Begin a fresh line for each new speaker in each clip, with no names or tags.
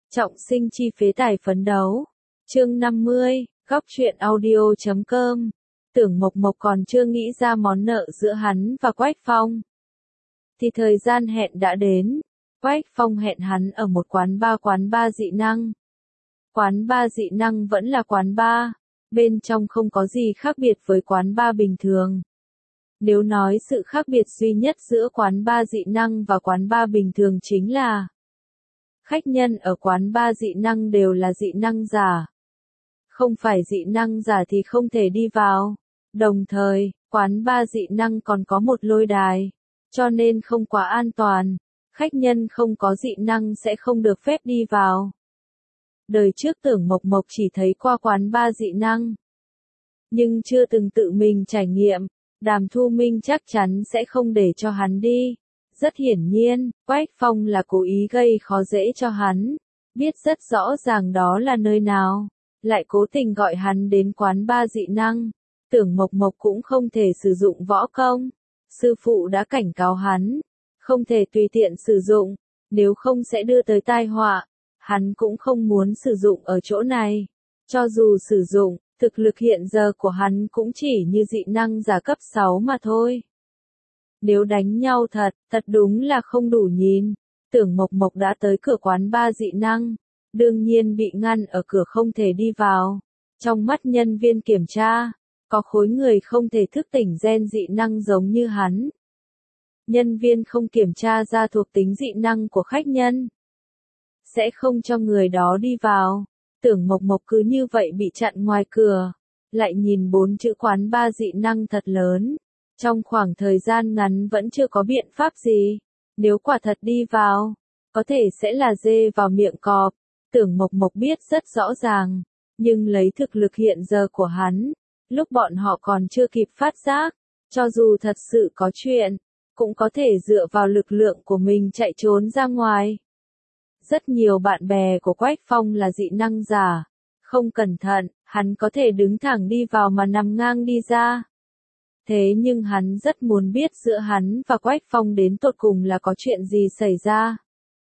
Trọng sinh chi phế tài phấn đấu. Chương 50, góc truyện audio.com. Tưởng Mộc Mộc còn chưa nghĩ ra món nợ giữa hắn và Quách Phong. Thì thời gian hẹn đã đến. Quách Phong hẹn hắn ở một quán bar dị năng. Quán bar dị năng vẫn là quán bar, bên trong không có gì khác biệt với quán bar bình thường. Nếu nói sự khác biệt duy nhất giữa quán bar dị năng và quán bar bình thường chính là khách nhân ở quán bar dị năng đều là dị năng giả. Không phải dị năng giả thì không thể đi vào. Đồng thời, quán bar dị năng còn có một lôi đài, cho nên không quá an toàn. Khách nhân không có dị năng sẽ không được phép đi vào. Đời trước Tưởng Mộc Mộc chỉ thấy qua quán bar dị năng, nhưng chưa từng tự mình trải nghiệm. Đàm Thu Minh chắc chắn sẽ không để cho hắn đi. Rất hiển nhiên, Quách Phong là cố ý gây khó dễ cho hắn. Biết rất rõ ràng đó là nơi nào, lại cố tình gọi hắn đến quán bar dị năng. Tưởng Mộc Mộc cũng không thể sử dụng võ công. Sư phụ đã cảnh cáo hắn, không thể tùy tiện sử dụng, nếu không sẽ đưa tới tai họa. Hắn cũng không muốn sử dụng ở chỗ này. Cho dù sử dụng, thực lực hiện giờ của hắn cũng chỉ như dị năng giả cấp 6 mà thôi. Nếu đánh nhau thật đúng là không đủ nhìn. Tưởng Mộc Mộc đã tới cửa quán bar dị năng, đương nhiên bị ngăn ở cửa không thể đi vào. Trong mắt nhân viên kiểm tra, có khối người không thể thức tỉnh gen dị năng giống như hắn. Nhân viên không kiểm tra ra thuộc tính dị năng của khách nhân, sẽ không cho người đó đi vào. Tưởng Mộc Mộc cứ như vậy bị chặn ngoài cửa, lại nhìn 4 chữ quán bar dị năng thật lớn. Trong khoảng thời gian ngắn vẫn chưa có biện pháp gì. Nếu quả thật đi vào, có thể sẽ là dê vào miệng cọp. Tưởng Mộc Mộc biết rất rõ ràng, nhưng lấy thực lực hiện giờ của hắn, lúc bọn họ còn chưa kịp phát giác, cho dù thật sự có chuyện, cũng có thể dựa vào lực lượng của mình chạy trốn ra ngoài. Rất nhiều bạn bè của Quách Phong là dị năng giả, không cẩn thận, hắn có thể đứng thẳng đi vào mà nằm ngang đi ra. Thế nhưng hắn rất muốn biết giữa hắn và Quách Phong đến tột cùng là có chuyện gì xảy ra.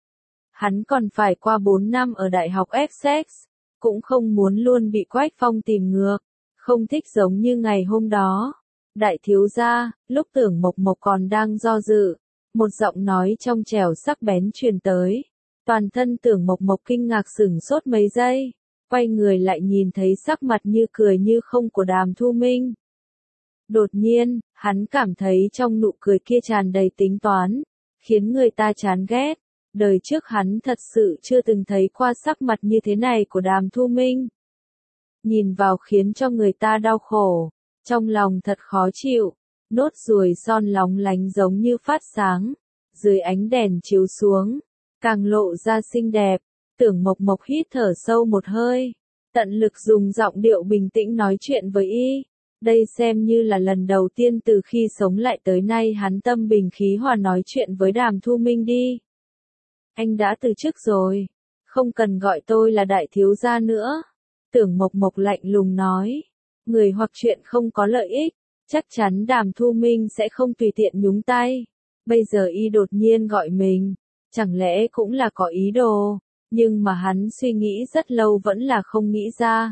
Hắn còn phải qua 4 năm ở Đại học Essex, cũng không muốn luôn bị Quách Phong tìm ngược, không thích giống như ngày hôm đó. Đại thiếu gia, lúc Tưởng Mộc Mộc còn đang do dự, một giọng nói trong trẻo sắc bén truyền tới. Toàn thân Tưởng Mộc Mộc kinh ngạc sửng sốt mấy giây, quay người lại nhìn thấy sắc mặt như cười như không của Đàm Thu Minh. Đột nhiên, hắn cảm thấy trong nụ cười kia tràn đầy tính toán, khiến người ta chán ghét. Đời trước hắn thật sự chưa từng thấy qua sắc mặt như thế này của Đàm Thu Minh. Nhìn vào khiến cho người ta đau khổ, trong lòng thật khó chịu. Nốt ruồi son lóng lánh giống như phát sáng, dưới ánh đèn chiếu xuống, càng lộ ra xinh đẹp. Tưởng Mộc Mộc hít thở sâu một hơi, tận lực dùng giọng điệu bình tĩnh nói chuyện với y. Đây xem như là lần đầu tiên từ khi sống lại tới nay hắn tâm bình khí hòa nói chuyện với Đàm Thu Minh đi. Anh đã từ chức rồi, không cần gọi tôi là đại thiếu gia nữa. Tưởng Mộc Mộc lạnh lùng nói, người hoặc chuyện không có lợi ích, chắc chắn Đàm Thu Minh sẽ không tùy tiện nhúng tay. Bây giờ y đột nhiên gọi mình, chẳng lẽ cũng là có ý đồ, nhưng mà hắn suy nghĩ rất lâu vẫn là không nghĩ ra.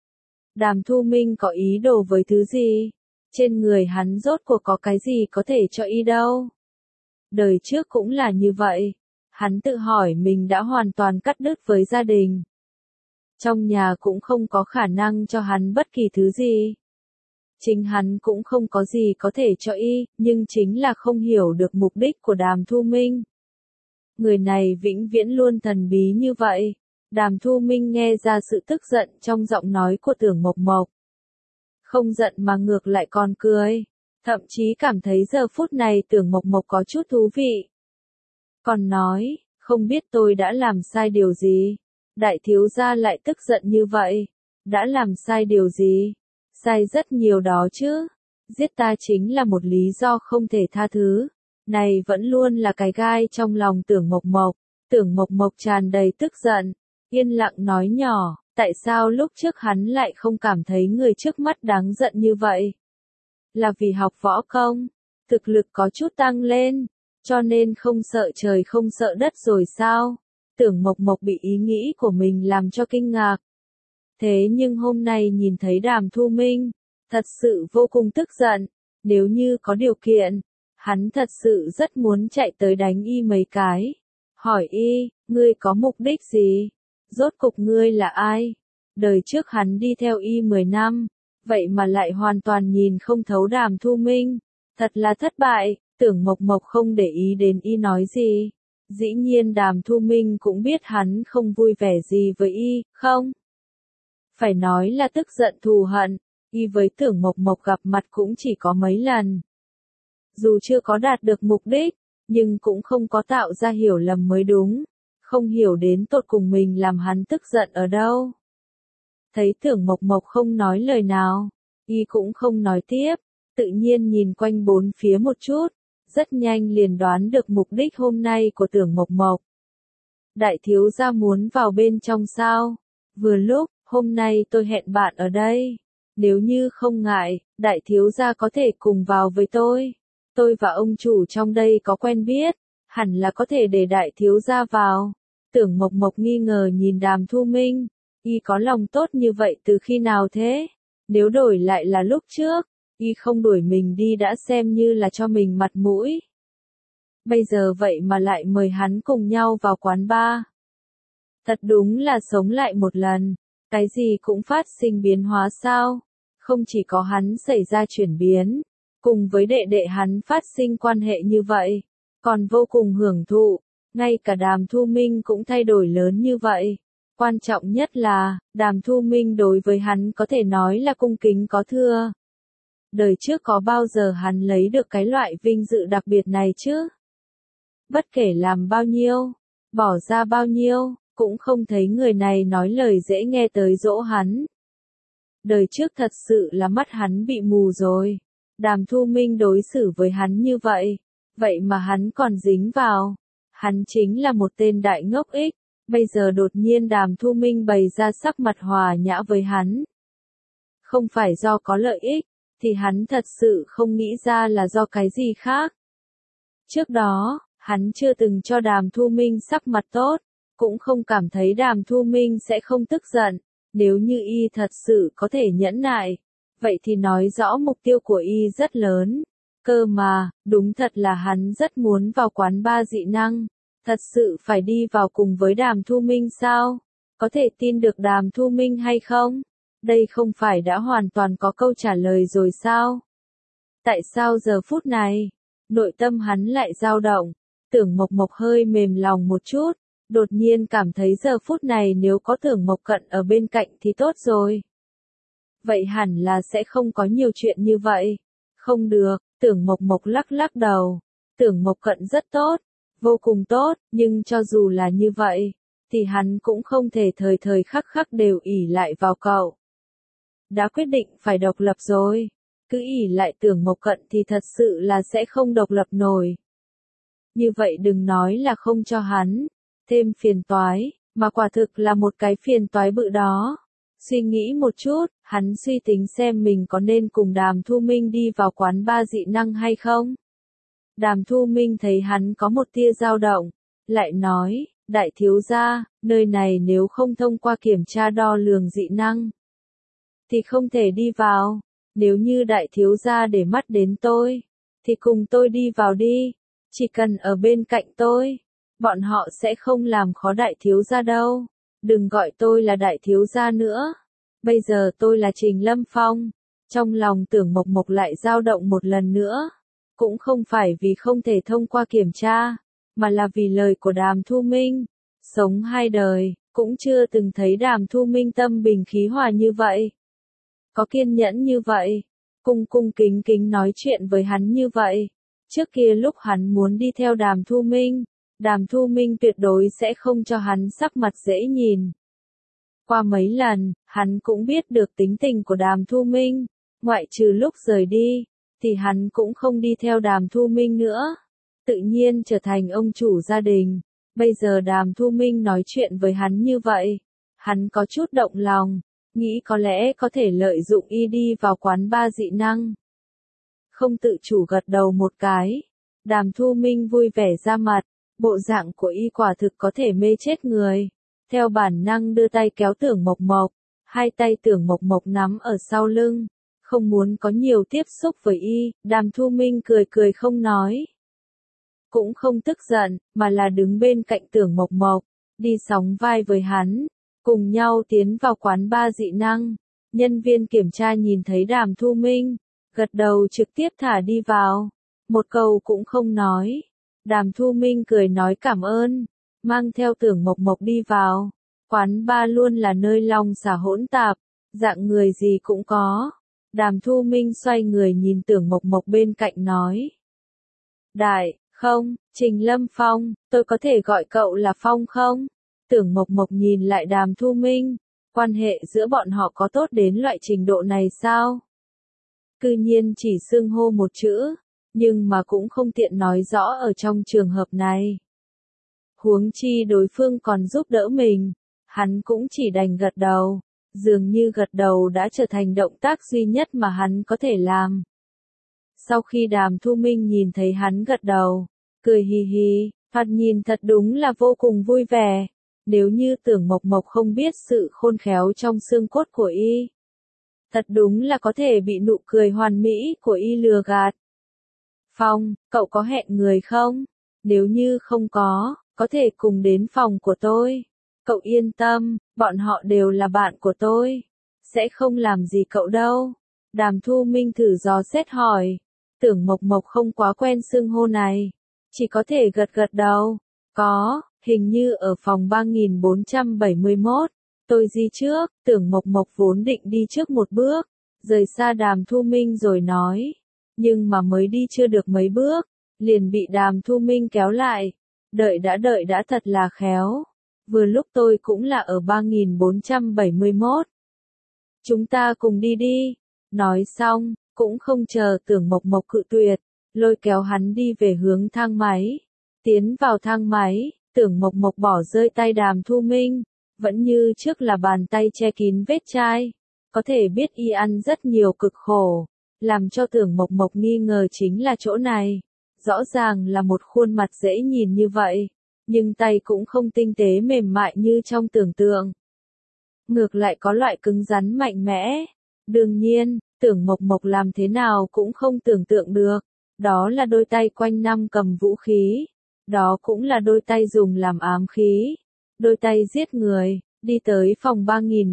Đàm Thu Minh có ý đồ với thứ gì? Trên người hắn rốt cuộc có cái gì có thể cho y đâu? Đời trước cũng là như vậy. Hắn tự hỏi mình đã hoàn toàn cắt đứt với gia đình. Trong nhà cũng không có khả năng cho hắn bất kỳ thứ gì. Chính hắn cũng không có gì có thể cho y, nhưng chính là không hiểu được mục đích của Đàm Thu Minh. Người này vĩnh viễn luôn thần bí như vậy. Đàm Thu Minh nghe ra sự tức giận trong giọng nói của Tưởng Mộc Mộc. Không giận mà ngược lại còn cười. Thậm chí cảm thấy giờ phút này Tưởng Mộc Mộc có chút thú vị. Còn nói, không biết tôi đã làm sai điều gì. Đại thiếu gia lại tức giận như vậy. Đã làm sai điều gì? Sai rất nhiều đó chứ. Giết ta chính là một lý do không thể tha thứ. Này vẫn luôn là cái gai trong lòng Tưởng Mộc Mộc. Tưởng Mộc Mộc tràn đầy tức giận. Yên lặng nói nhỏ, tại sao lúc trước hắn lại không cảm thấy người trước mắt đáng giận như vậy? Là vì học võ công, thực lực có chút tăng lên, cho nên không sợ trời không sợ đất rồi sao? Tưởng Mộc Mộc bị ý nghĩ của mình làm cho kinh ngạc. Thế nhưng hôm nay nhìn thấy Đàm Thu Minh, thật sự vô cùng tức giận, nếu như có điều kiện, hắn thật sự rất muốn chạy tới đánh y mấy cái. Hỏi y, ngươi có mục đích gì? Rốt cục ngươi là ai? Đời trước hắn đi theo y 10 năm, vậy mà lại hoàn toàn nhìn không thấu Đàm Thu Minh, thật là thất bại. Tưởng Mộc Mộc không để ý đến y nói gì. Dĩ nhiên Đàm Thu Minh cũng biết hắn không vui vẻ gì với y, không? Phải nói là tức giận thù hận, y với Tưởng Mộc Mộc gặp mặt cũng chỉ có mấy lần. Dù chưa có đạt được mục đích, nhưng cũng không có tạo ra hiểu lầm mới đúng, không hiểu đến tột cùng mình làm hắn tức giận ở đâu. Thấy Tưởng Mộc Mộc không nói lời nào, y cũng không nói tiếp, tự nhiên nhìn quanh bốn phía một chút, rất nhanh liền đoán được mục đích hôm nay của Tưởng Mộc Mộc. Đại thiếu gia muốn vào bên trong sao? Vừa lúc, hôm nay tôi hẹn bạn ở đây. Nếu như không ngại, đại thiếu gia có thể cùng vào với tôi. Tôi và ông chủ trong đây có quen biết, hẳn là có thể để đại thiếu gia vào. Tưởng Mộc Mộc nghi ngờ nhìn Đàm Thu Minh, y có lòng tốt như vậy từ khi nào thế? Nếu đổi lại là lúc trước, y không đuổi mình đi đã xem như là cho mình mặt mũi. Bây giờ vậy mà lại mời hắn cùng nhau vào quán bar. Thật đúng là sống lại một lần, cái gì cũng phát sinh biến hóa sao? Không chỉ có hắn xảy ra chuyển biến, cùng với đệ đệ hắn phát sinh quan hệ như vậy, còn vô cùng hưởng thụ, ngay cả Đàm Thu Minh cũng thay đổi lớn như vậy. Quan trọng nhất là, Đàm Thu Minh đối với hắn có thể nói là cung kính có thưa. Đời trước có bao giờ hắn lấy được cái loại vinh dự đặc biệt này chứ? Bất kể làm bao nhiêu, bỏ ra bao nhiêu, cũng không thấy người này nói lời dễ nghe tới dỗ hắn. Đời trước thật sự là mắt hắn bị mù rồi. Đàm Thu Minh đối xử với hắn như vậy, vậy mà hắn còn dính vào. Hắn chính là một tên đại ngốc ích, bây giờ đột nhiên Đàm Thu Minh bày ra sắc mặt hòa nhã với hắn. Không phải do có lợi ích, thì hắn thật sự không nghĩ ra là do cái gì khác. Trước đó, hắn chưa từng cho Đàm Thu Minh sắc mặt tốt, cũng không cảm thấy Đàm Thu Minh sẽ không tức giận. Nếu như y thật sự có thể nhẫn nại, vậy thì nói rõ mục tiêu của y rất lớn. Cơ mà, đúng thật là hắn rất muốn vào quán bar dị năng. Thật sự phải đi vào cùng với Đàm Thu Minh sao? Có thể tin được Đàm Thu Minh hay không? Đây không phải đã hoàn toàn có câu trả lời rồi sao? Tại sao giờ phút này, nội tâm hắn lại dao động? Tưởng Mộc Mộc hơi mềm lòng một chút, đột nhiên cảm thấy giờ phút này nếu có Tưởng Mộc Cận ở bên cạnh thì tốt rồi. Vậy hẳn là sẽ không có nhiều chuyện như vậy. Không được, Tưởng Mộc Mộc lắc lắc đầu. Tưởng Mộc Cận rất tốt, vô cùng tốt, nhưng cho dù là như vậy, thì hắn cũng không thể thời thời khắc khắc đều ỷ lại vào cậu. Đã quyết định phải độc lập rồi, cứ ỷ lại Tưởng Mộc Cận thì thật sự là sẽ không độc lập nổi. Như vậy đừng nói là không cho hắn thêm phiền toái, mà quả thực là một cái phiền toái bự đó. Suy nghĩ một chút, hắn suy tính xem mình có nên cùng Đàm Thu Minh đi vào quán bar dị năng hay không. Đàm Thu Minh thấy hắn có một tia dao động, lại nói, đại thiếu gia, nơi này nếu không thông qua kiểm tra đo lường dị năng, thì không thể đi vào. Nếu như đại thiếu gia để mắt đến tôi, thì cùng tôi đi vào đi, chỉ cần ở bên cạnh tôi, bọn họ sẽ không làm khó đại thiếu gia đâu. Đừng gọi tôi là đại thiếu gia nữa. Bây giờ tôi là Trình Lâm Phong. Trong lòng Tưởng Mộc Mộc lại dao động một lần nữa. Cũng không phải vì không thể thông qua kiểm tra, mà là vì lời của Đàm Thu Minh. Sống hai đời, cũng chưa từng thấy Đàm Thu Minh tâm bình khí hòa như vậy. Có kiên nhẫn như vậy, cung cung kính kính nói chuyện với hắn như vậy. Trước kia lúc hắn muốn đi theo Đàm Thu Minh, Đàm Thu Minh tuyệt đối sẽ không cho hắn sắc mặt dễ nhìn. Qua mấy lần, hắn cũng biết được tính tình của Đàm Thu Minh, ngoại trừ lúc rời đi, thì hắn cũng không đi theo Đàm Thu Minh nữa. Tự nhiên trở thành ông chủ gia đình. Bây giờ Đàm Thu Minh nói chuyện với hắn như vậy, hắn có chút động lòng, nghĩ có lẽ có thể lợi dụng y đi vào quán bar dị năng. Không tự chủ gật đầu một cái, Đàm Thu Minh vui vẻ ra mặt, Bộ dạng của y quả thực có thể mê chết người. Theo bản năng đưa tay kéo Tưởng Mộc Mộc, hai tay Tưởng Mộc Mộc nắm ở sau lưng, không muốn có nhiều tiếp xúc với y. Đàm Thu Minh cười cười không nói. Cũng không tức giận, mà là đứng bên cạnh Tưởng Mộc Mộc, đi sóng vai với hắn, cùng nhau tiến vào quán bar dị năng. Nhân viên kiểm tra nhìn thấy Đàm Thu Minh, gật đầu trực tiếp thả đi vào, một câu cũng không nói. Đàm Thu Minh cười nói cảm ơn, mang theo Tưởng Mộc Mộc đi vào. Quán bar luôn là nơi long xả hỗn tạp, dạng người gì cũng có. Đàm Thu Minh xoay người nhìn Tưởng Mộc Mộc bên cạnh nói. Đại, không, Trình Lâm Phong, tôi có thể gọi cậu là Phong không? Tưởng Mộc Mộc nhìn lại Đàm Thu Minh, quan hệ giữa bọn họ có tốt đến loại trình độ này sao? Cư nhiên chỉ xưng hô một chữ, nhưng mà cũng không tiện nói rõ ở trong trường hợp này. Huống chi đối phương còn giúp đỡ mình, hắn cũng chỉ đành gật đầu, dường như gật đầu đã trở thành động tác duy nhất mà hắn có thể làm. Sau khi Đàm Thu Minh nhìn thấy hắn gật đầu, cười hì hì, thoạt nhìn thật đúng là vô cùng vui vẻ. Nếu như Tưởng Mộc Mộc không biết sự khôn khéo trong xương cốt của y, thật đúng là có thể bị nụ cười hoàn mỹ của y lừa gạt. Phong, cậu có hẹn người không? Nếu như không có thể cùng đến phòng của tôi. Cậu yên tâm, bọn họ đều là bạn của tôi. Sẽ không làm gì cậu đâu. Đàm Thu Minh thử dò xét hỏi. Tưởng Mộc Mộc không quá quen xưng hô này. Chỉ có thể gật gật đầu. Có, hình như ở phòng 3471. Tôi đi trước, Tưởng Mộc Mộc vốn định đi trước một bước. Rời xa Đàm Thu Minh rồi nói. Nhưng mà mới đi chưa được mấy bước, liền bị Đàm Thu Minh kéo lại. Đợi đã thật là khéo. Vừa lúc tôi cũng là ở 3471. Chúng ta cùng đi đi. Nói xong, cũng không chờ Tưởng Mộc Mộc cự tuyệt, lôi kéo hắn đi về hướng thang máy. Tiến vào thang máy, Tưởng Mộc Mộc bỏ rơi tay Đàm Thu Minh, vẫn như trước là bàn tay che kín vết chai. Có thể biết y ăn rất nhiều cực khổ, làm cho Tưởng Mộc Mộc nghi ngờ chính là chỗ này. Rõ ràng là một khuôn mặt dễ nhìn như vậy, nhưng tay cũng không tinh tế mềm mại như trong tưởng tượng. Ngược lại có loại cứng rắn mạnh mẽ. Đương nhiên, Tưởng Mộc Mộc làm thế nào cũng không tưởng tượng được. Đó là đôi tay quanh năm cầm vũ khí. Đó cũng là đôi tay dùng làm ám khí. Đôi tay giết người. Đi tới phòng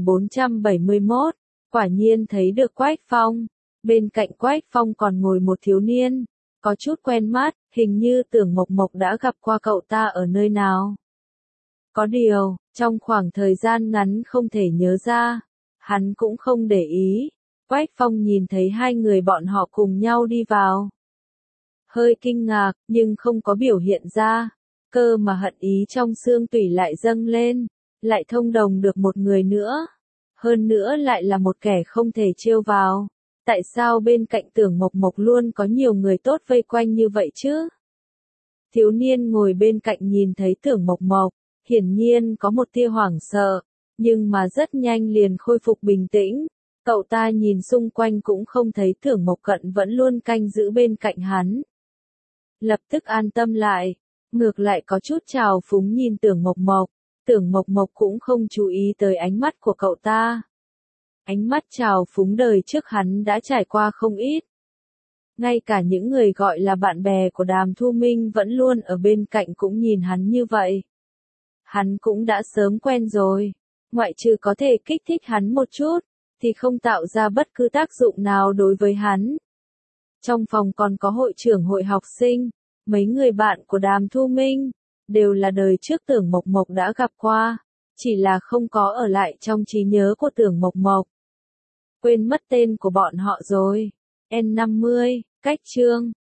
3471. Quả nhiên thấy được Quách Phong. Bên cạnh Quách Phong còn ngồi một thiếu niên. Có chút quen mắt, hình như Tưởng Mộc Mộc đã gặp qua cậu ta ở nơi nào. Có điều, trong khoảng thời gian ngắn không thể nhớ ra. Hắn cũng không để ý. Quách Phong nhìn thấy hai người bọn họ cùng nhau đi vào. Hơi kinh ngạc, nhưng không có biểu hiện ra. Cơ mà hận ý trong xương tủy lại dâng lên. Lại thông đồng được một người nữa. Hơn nữa lại là một kẻ không thể trêu vào. Tại sao bên cạnh Tưởng Mộc Mộc luôn có nhiều người tốt vây quanh như vậy chứ? Thiếu niên ngồi bên cạnh nhìn thấy Tưởng Mộc Mộc, hiển nhiên có một tia hoảng sợ, nhưng mà rất nhanh liền khôi phục bình tĩnh. Cậu ta nhìn xung quanh cũng không thấy Tưởng Mộc Cận vẫn luôn canh giữ bên cạnh hắn. Lập tức an tâm lại, ngược lại có chút trào phúng nhìn Tưởng Mộc Mộc. Tưởng Mộc Mộc cũng không chú ý tới ánh mắt của cậu ta. Ánh mắt trào phúng đời trước hắn đã trải qua không ít. Ngay cả những người gọi là bạn bè của Đàm Thu Minh vẫn luôn ở bên cạnh cũng nhìn hắn như vậy. Hắn cũng đã sớm quen rồi. Ngoại trừ có thể kích thích hắn một chút, thì không tạo ra bất cứ tác dụng nào đối với hắn. Trong phòng còn có hội trưởng hội học sinh, mấy người bạn của Đàm Thu Minh, đều là đời trước Tưởng Mộc Mộc đã gặp qua, chỉ là không có ở lại trong trí nhớ của Tưởng Mộc Mộc. Quên mất tên của bọn họ rồi. N50, cách chương